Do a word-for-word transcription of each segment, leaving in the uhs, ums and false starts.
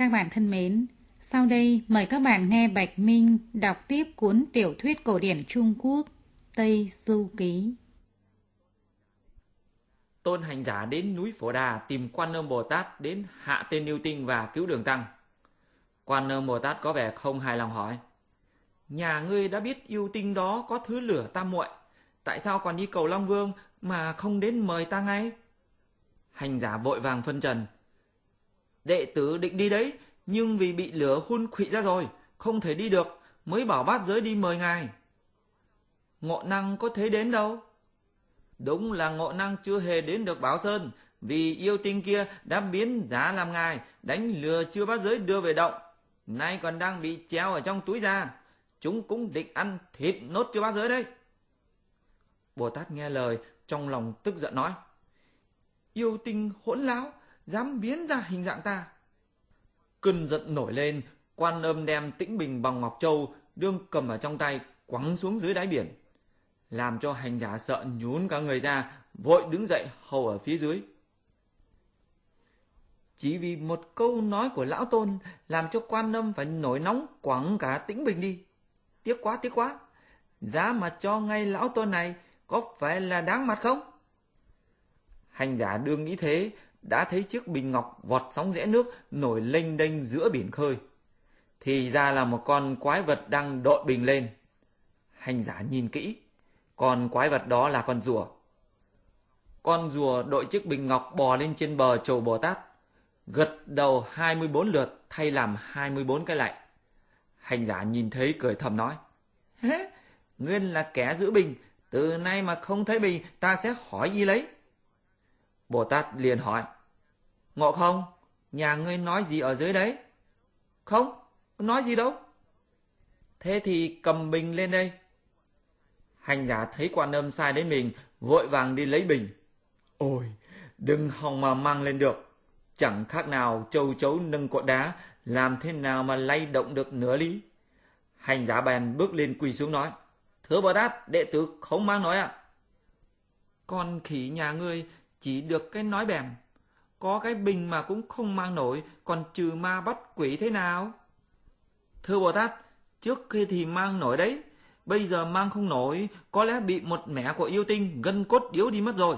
các bạn thân mến, sau đây mời các bạn nghe Bạch Minh đọc tiếp cuốn tiểu thuyết cổ điển Trung Quốc Tây Du Ký. Tôn hành giả đến núi Phổ Đà tìm Quan Âm Bồ Tát đến hạ tên Lưu Tinh và cứu Đường Tăng. Quan Âm Bồ Tát có vẻ không hài lòng hỏi: nhà ngươi đã biết yêu tinh đó có thứ lửa tam muội, tại sao còn đi cầu Long Vương mà không đến mời ta ngay? Hành giả vội vàng phân trần: đệ tử định đi đấy, nhưng vì bị lửa hun khụy ra rồi, không thể đi được, mới bảo bát giới đi mời ngài. Ngộ Năng có thấy đến đâu? Đúng là Ngộ Năng chưa hề đến được Bảo Sơn, vì yêu tinh kia đã biến giá làm ngài, đánh lừa chưa bát giới đưa về động, nay còn đang bị treo ở trong túi da. Chúng cũng định ăn thịt nốt chưa bát giới đấy. Bồ Tát nghe lời, trong lòng tức giận nói: yêu tinh hỗn láo, dám biến ra hình dạng ta. Cơn giận nổi lên, Quan Âm đem tĩnh bình bằng ngọc châu đương cầm ở trong tay quẳng xuống dưới đáy biển, làm cho hành giả sợ nhún cả người ra, vội đứng dậy hầu ở phía dưới. Chỉ vì một câu nói của lão Tôn làm cho Quan Âm phải nổi nóng quẳng cả tĩnh bình đi. Tiếc quá, tiếc quá. Giá mà cho ngay lão Tôn này có phải là đáng mặt không? Hành giả đương nghĩ thế, đã thấy chiếc bình ngọc vọt sóng rẽ nước nổi lênh đênh giữa biển khơi. Thì ra là một con quái vật đang đội bình lên. Hành giả nhìn kỹ, con quái vật đó là con rùa. Con rùa đội chiếc bình ngọc bò lên trên bờ chầu Bồ Tát, gật đầu hai mươi bốn lượt thay làm hai mươi bốn cái lạy. Hành giả nhìn thấy cười thầm nói: hế, nguyên là kẻ giữ bình, từ nay mà không thấy bình ta sẽ hỏi y lấy. Bồ Tát liền hỏi: Ngộ Không, nhà ngươi nói gì ở dưới đấy? Không, nói gì đâu. Thế thì cầm bình lên đây. Hành giả thấy Quan Âm sai đến mình, vội vàng đi lấy bình. Ôi, đừng hòng mà mang lên được. Chẳng khác nào châu chấu nâng cột đá, làm thế nào mà lay động được nửa lý. Hành giả bèn bước lên quỳ xuống nói: thưa Bồ Tát, đệ tử không mang nói ạ. Con khỉ nhà ngươi chỉ được cái nói bèm, có cái bình mà cũng không mang nổi, còn trừ ma bắt quỷ thế nào? Thưa Bồ Tát, trước kia thì mang nổi đấy, bây giờ mang không nổi, có lẽ bị một mẻ của yêu tinh gân cốt yếu đi mất rồi.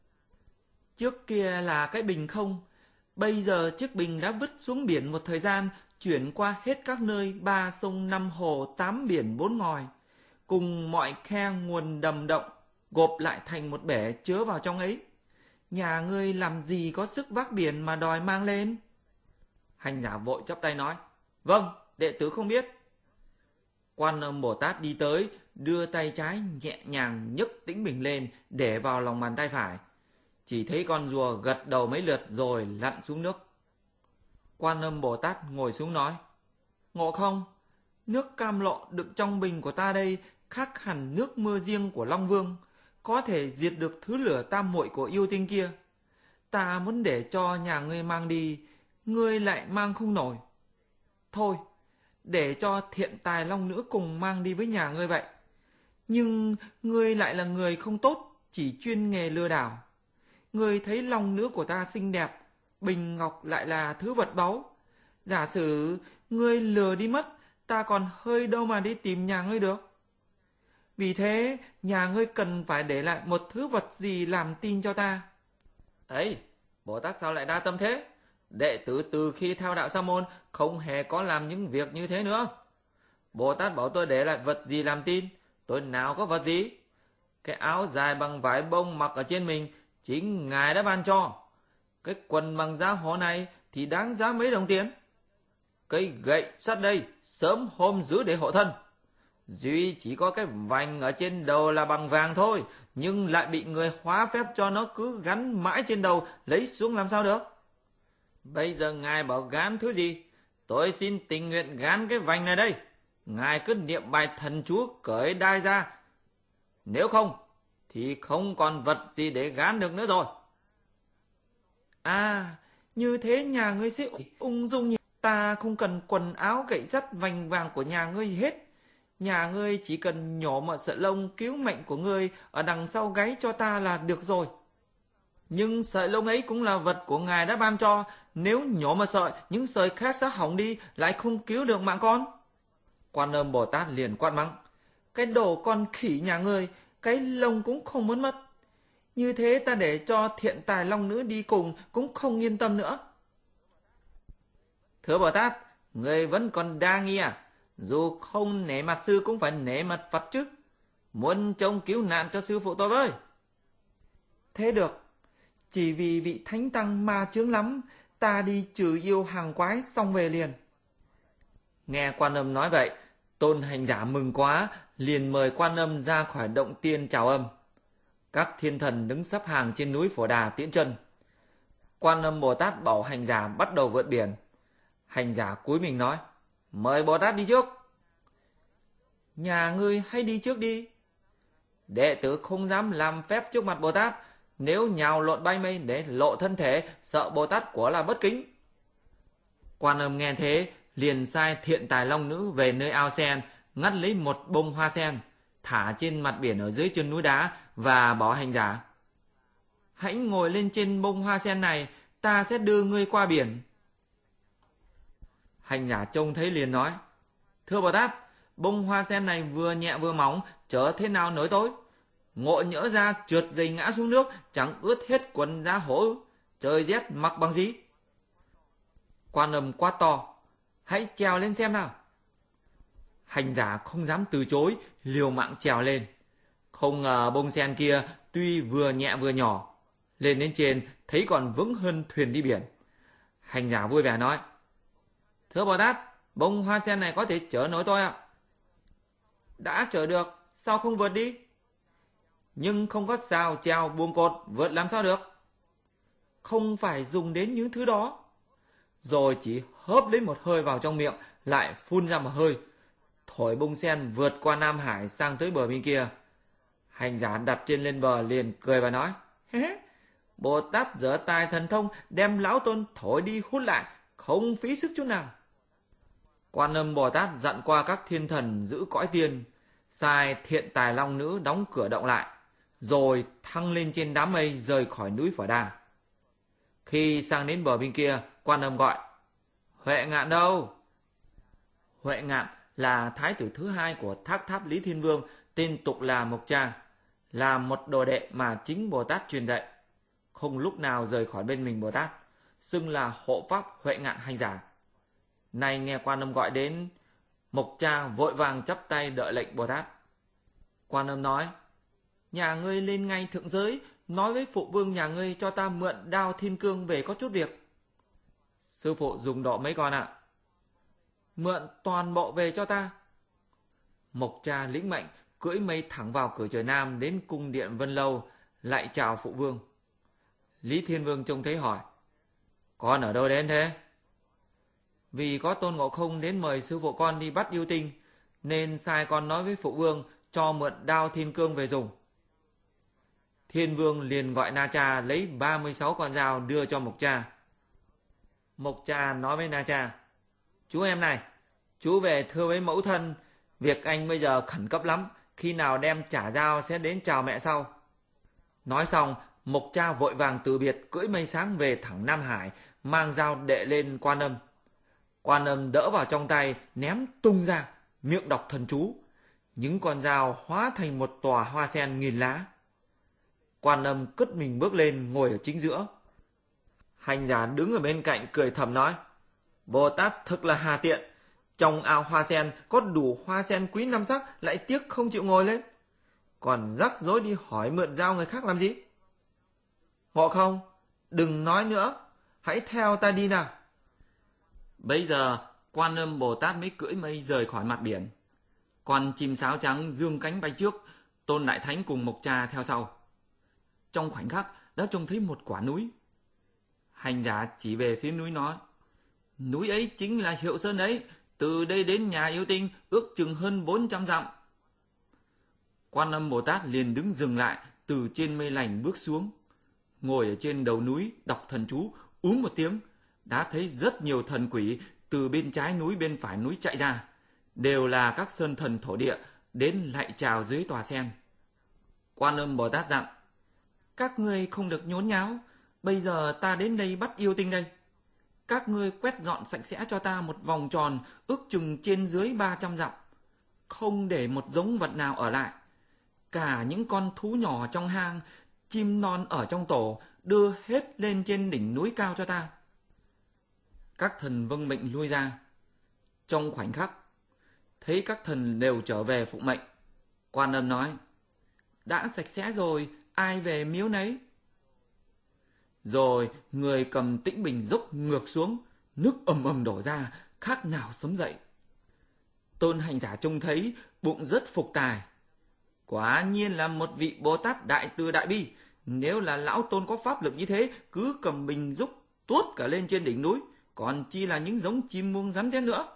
Trước kia là cái bình không, bây giờ chiếc bình đã vứt xuống biển một thời gian, chuyển qua hết các nơi ba sông năm hồ tám biển bốn ngòi, cùng mọi khe nguồn đầm động, gộp lại thành một bể chứa vào trong ấy. Nhà ngươi làm gì có sức vác biển mà đòi mang lên? Hành giả vội chắp tay nói: vâng, đệ tử không biết. Quan Âm Bồ Tát đi tới, đưa tay trái nhẹ nhàng nhấc tĩnh bình lên để vào lòng bàn tay phải. Chỉ thấy con rùa gật đầu mấy lượt rồi lặn xuống nước. Quan Âm Bồ Tát ngồi xuống nói: Ngộ Không, nước cam lộ đựng trong bình của ta đây khác hẳn nước mưa riêng của Long Vương, có thể diệt được thứ lửa tam muội của yêu tinh kia. Ta muốn để cho nhà ngươi mang đi, ngươi lại mang không nổi. Thôi, để cho thiện tài long nữ cùng mang đi với nhà ngươi vậy. Nhưng ngươi lại là người không tốt, chỉ chuyên nghề lừa đảo. Ngươi thấy long nữ của ta xinh đẹp, bình ngọc lại là thứ vật báu. Giả sử ngươi lừa đi mất, ta còn hơi đâu mà đi tìm nhà ngươi được. Vì thế, nhà ngươi cần phải để lại một thứ vật gì làm tin cho ta. Ấy, Bồ Tát sao lại đa tâm thế? Đệ tử từ khi theo đạo Sa môn không hề có làm những việc như thế nữa. Bồ Tát bảo tôi để lại vật gì làm tin, tôi nào có vật gì. Cái áo dài bằng vải bông mặc ở trên mình chính Ngài đã ban cho. Cái quần bằng da hổ này thì đáng giá mấy đồng tiền. Cây gậy sắt đây sớm hôm giữ để hộ thân. Duy chỉ có cái vành ở trên đầu là bằng vàng thôi, nhưng lại bị người hóa phép cho nó cứ gắn mãi trên đầu, lấy xuống làm sao được. Bây giờ Ngài bảo gán thứ gì? Tôi xin tình nguyện gán cái vành này đây. Ngài cứ niệm bài thần chú cởi đai ra. Nếu không, thì không còn vật gì để gán được nữa rồi. À, như thế nhà ngươi sẽ ung dung nhỉ? Ta không cần quần áo gậy sắt vành vàng của nhà ngươi gì hết. Nhà ngươi chỉ cần nhổ một sợi lông cứu mệnh của ngươi ở đằng sau gáy cho ta là được rồi. Nhưng sợi lông ấy cũng là vật của Ngài đã ban cho, nếu nhổ một sợi, những sợi khác sẽ hỏng đi, lại không cứu được mạng con. Quan Âm Bồ Tát liền quát mắng: cái đồ con khỉ nhà ngươi, cái lông cũng không muốn mất. Như thế ta để cho Thiện Tài Long Nữ đi cùng cũng không yên tâm nữa. Thưa Bồ Tát, người vẫn còn đa nghi à? Dù không nể mặt sư cũng phải nể mặt Phật chứ. Muốn trông cứu nạn cho sư phụ tôi với. Thế được, chỉ vì vị thánh tăng ma chướng lắm, ta đi trừ yêu hàng quái xong về liền. Nghe Quan Âm nói vậy, Tôn hành giả mừng quá, liền mời Quan Âm ra khỏi động tiên chào âm. Các thiên thần đứng sắp hàng trên núi Phổ Đà tiễn chân. Quan Âm Bồ Tát bảo hành giả bắt đầu vượt biển. Hành giả cúi mình nói: mời Bồ Tát đi trước. Nhà ngươi hãy đi trước đi. Đệ tử không dám làm phép trước mặt Bồ Tát, nếu nhào lộn bay mây để lộ thân thể, sợ Bồ Tát của là bất kính. Quan Âm nghe thế, liền sai Thiện Tài Long Nữ về nơi ao sen, ngắt lấy một bông hoa sen, thả trên mặt biển ở dưới chân núi đá và bảo hành giả: hãy ngồi lên trên bông hoa sen này, ta sẽ đưa ngươi qua biển. Hành giả trông thấy liền nói: thưa Bồ Tát, bông hoa sen này vừa nhẹ vừa mỏng, chớ thế nào nổi tối. Ngộ nhỡ ra trượt dây ngã xuống nước, chẳng ướt hết quần da hổ ư? Trời rét mặc bằng gì? Quan Âm quát to: hãy trèo lên xem nào. Hành giả không dám từ chối, liều mạng trèo lên. Không ngờ bông sen kia tuy vừa nhẹ vừa nhỏ, lên đến trên thấy còn vững hơn thuyền đi biển. Hành giả vui vẻ nói: thưa Bồ Tát, bông hoa sen này có thể chở nổi tôi ạ. Đã chở được, sao không vượt đi? Nhưng không có sao treo buông cột, vượt làm sao được? Không phải dùng đến những thứ đó. Rồi chỉ hớp lấy một hơi vào trong miệng, lại phun ra một hơi, thổi bông sen vượt qua Nam Hải sang tới bờ bên kia. Hành giả đặt trên lên bờ liền cười và nói: hế, Bồ Tát dở tài thần thông, đem lão tôn thổi đi hút lại, không phí sức chút nào. Quan Âm Bồ Tát dặn qua các thiên thần giữ cõi tiên, sai Thiện Tài Long Nữ đóng cửa động lại, rồi thăng lên trên đám mây rời khỏi núi Phổ Đà. Khi sang đến bờ bên kia, Quan Âm gọi: Huệ Ngạn đâu? Huệ Ngạn là thái tử thứ hai của Thác Tháp Lý Thiên Vương, tên tục là Mộc Cha, là một đồ đệ mà chính Bồ Tát truyền dạy, không lúc nào rời khỏi bên mình Bồ Tát, xưng là hộ pháp Huệ Ngạn hành giả. Nay nghe Quan Âm gọi đến, Mộc Cha vội vàng chắp tay đợi lệnh Bồ Tát. Quan Âm nói: nhà ngươi lên ngay thượng giới, nói với phụ vương nhà ngươi cho ta mượn đao thiên cương về có chút việc. Sư phụ dùng độ mấy con ạ? Mượn toàn bộ về cho ta. Mộc Cha lĩnh mệnh, cưỡi mây thẳng vào cửa trời Nam đến cung điện Vân Lâu, lại chào phụ vương. Lý Thiên Vương trông thấy hỏi: con ở đâu đến thế? Vì có Tôn Ngộ Không đến mời sư phụ con đi bắt yêu tinh, nên sai con nói với phụ vương cho mượn đao thiên cương về dùng. Thiên Vương liền gọi Na Cha lấy ba mươi sáu con dao đưa cho Mộc Cha. Mộc Cha nói với Na Cha: chú em này, chú về thưa với mẫu thân, việc anh bây giờ khẩn cấp lắm, khi nào đem trả dao sẽ đến chào mẹ sau. Nói xong, Mộc Cha vội vàng từ biệt, cưỡi mây sáng về thẳng Nam Hải, mang dao đệ lên Quan Âm. Quan Âm đỡ vào trong tay, ném tung ra, miệng đọc thần chú. Những con dao hóa thành một tòa hoa sen nghìn lá. Quan Âm cất mình bước lên, ngồi ở chính giữa. Hành giả đứng ở bên cạnh cười thầm nói: Bồ Tát thực là hà tiện, trong ao hoa sen có đủ hoa sen quý năm sắc, lại tiếc không chịu ngồi lên, còn rắc rối đi hỏi mượn dao người khác làm gì. Ngộ Không, đừng nói nữa, hãy theo ta đi nào. Bây giờ Quan Âm Bồ Tát mới cưỡi mây rời khỏi mặt biển. Con chim sáo trắng dương cánh bay trước, Tôn Đại Thánh cùng Mộc Cha theo sau. Trong khoảnh khắc đã trông thấy một quả núi. Hành giả chỉ về phía núi nói: núi ấy chính là Hiệu Sơn đấy, từ đây đến nhà yêu tinh ước chừng hơn bốn trăm dặm. Quan Âm Bồ Tát liền đứng dừng lại, từ trên mây lành bước xuống, ngồi ở trên đầu núi đọc thần chú. Úm một tiếng, đã thấy rất nhiều thần quỷ từ bên trái núi bên phải núi chạy ra, đều là các sơn thần thổ địa đến lạy chào dưới tòa sen. Quan Âm Bồ Tát dặn: các ngươi không được nhốn nháo, Bây giờ ta đến đây bắt yêu tinh đây. Các ngươi quét dọn sạch sẽ cho ta một vòng tròn ước chừng trên dưới ba trăm dặm. Không để một giống vật nào ở lại. Cả những con thú nhỏ trong hang, chim non ở trong tổ đưa hết lên trên đỉnh núi cao cho ta. Các thần vâng mệnh lui ra. Trong khoảnh khắc, thấy các thần đều trở về phụng mệnh. Quan Âm nói, đã sạch sẽ rồi, ai về miếu nấy. Rồi người cầm tĩnh bình dốc ngược xuống, nước ầm ầm đổ ra, khác nào sấm dậy. Tôn hành giả trông thấy, bụng rất phục tài. Quả nhiên là một vị Bồ Tát đại từ đại bi. Nếu là lão Tôn có pháp lực như thế, cứ cầm bình dốc tuốt cả lên trên đỉnh núi, còn chi là những giống chim muông rắn rết nữa.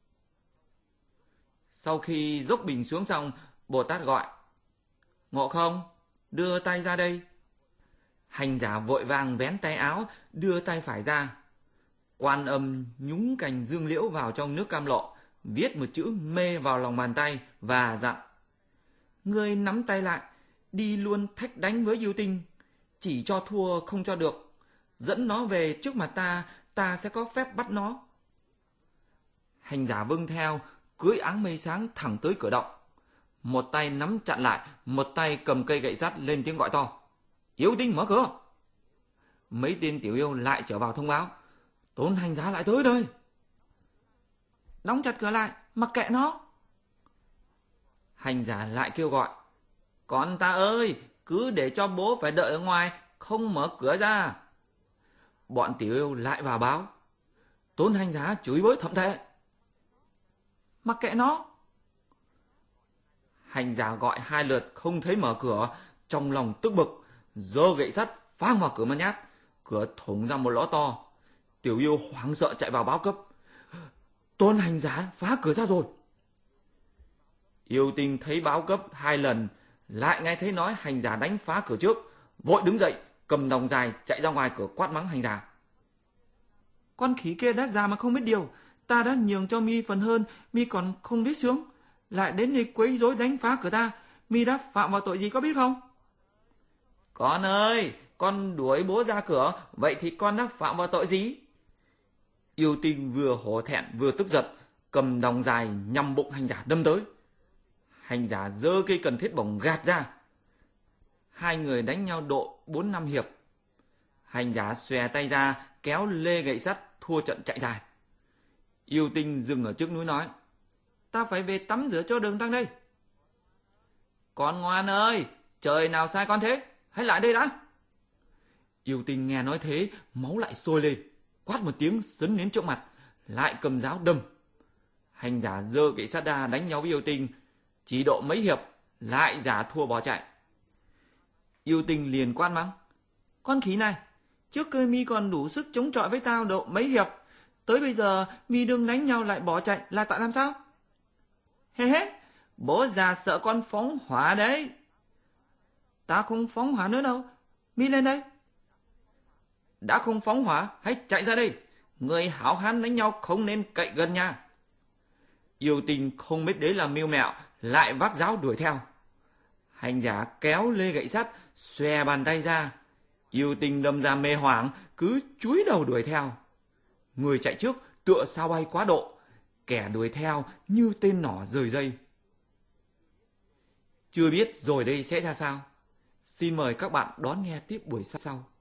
Sau khi dốc bình xuống xong, Bồ Tát gọi, Ngộ Không, đưa tay ra đây. Hành giả vội vàng vén tay áo, đưa tay phải ra. Quan Âm nhúng cành dương liễu vào trong nước cam lộ, viết một chữ mê vào lòng bàn tay và dặn, ngươi nắm tay lại, đi luôn thách đánh với yêu tinh, chỉ cho thua không cho được. Dẫn nó về trước mặt ta, ta sẽ có phép bắt nó. Hành giả vâng theo, cưỡi áng mây sáng thẳng tới cửa động. Một tay nắm chặn lại, một tay cầm cây gậy sắt lên tiếng gọi to, yêu tinh mở cửa. Mấy tên tiểu yêu lại trở vào thông báo, Tôn hành giả lại tới đây. Đóng chặt cửa lại, mặc kệ nó. Hành giả lại kêu gọi, con ta ơi, cứ để cho bố phải đợi ở ngoài, không mở cửa ra. Bọn tiểu yêu lại vào báo, Tôn hành giả chửi bới thậm tệ. Mặc kệ nó. Hành giả gọi hai lượt không thấy mở cửa, trong lòng tức bực, giơ gậy sắt phang vào cửa một nhát, cửa thủng ra một lỗ to. Tiểu yêu hoảng sợ chạy vào báo cấp, Tôn hành giả phá cửa ra rồi. Yêu tinh thấy báo cấp hai lần, lại nghe thấy nói hành giả đánh phá cửa trước, vội đứng dậy, cầm đồng dài chạy ra ngoài cửa quát mắng hành giả. Con khỉ kia đã già mà không biết điều, ta đã nhường cho mi phần hơn, mi còn không biết sướng, lại đến đây quấy rối đánh phá cửa ta, mi đã phạm vào tội gì có biết không? Con ơi, con đuổi bố ra cửa, vậy thì con đã phạm vào tội gì? Yêu tinh vừa hổ thẹn vừa tức giận, cầm đồng dài nhằm bụng hành giả đâm tới. Hành giả giơ cây cần thiết bổng gạt ra. Hai người đánh nhau độ bốn năm hiệp. Hành giả xòe tay ra, kéo lê gậy sắt, thua trận chạy dài. Yêu tinh dừng ở trước núi nói, ta phải về tắm rửa cho đường tăng đây. Con ngoan ơi, trời nào sai con thế, hãy lại đây đã. Yêu tinh nghe nói thế, máu lại sôi lên, quát một tiếng sấn đến trước mặt, lại cầm giáo đâm. Hành giả giơ gậy sắt ra đánh nhau với yêu tinh, chỉ độ mấy hiệp, lại giả thua bỏ chạy. Yêu tinh liền quát mắng, con khỉ này, trước kia mi còn đủ sức chống chọi với tao độ mấy hiệp, tới bây giờ mi đừng đánh nhau lại bỏ chạy là tại làm sao? Hê hê, bố già sợ con phóng hỏa đấy. Ta không phóng hỏa nữa đâu, mi lên đây. Đã không phóng hỏa, hãy chạy ra đây. Người hảo hán đánh nhau không nên cậy gần nha. Yêu tinh không biết đấy là mưu mẹo, lại vác giáo đuổi theo. Hành giả kéo lê gậy sắt, xòe bàn tay ra. Yêu tinh đâm ra mê hoảng, cứ chúi đầu đuổi theo. Người chạy trước tựa sao bay quá độ, kẻ đuổi theo như tên nỏ rời dây. Chưa biết rồi đây sẽ ra sao? Xin mời các bạn đón nghe tiếp buổi sau.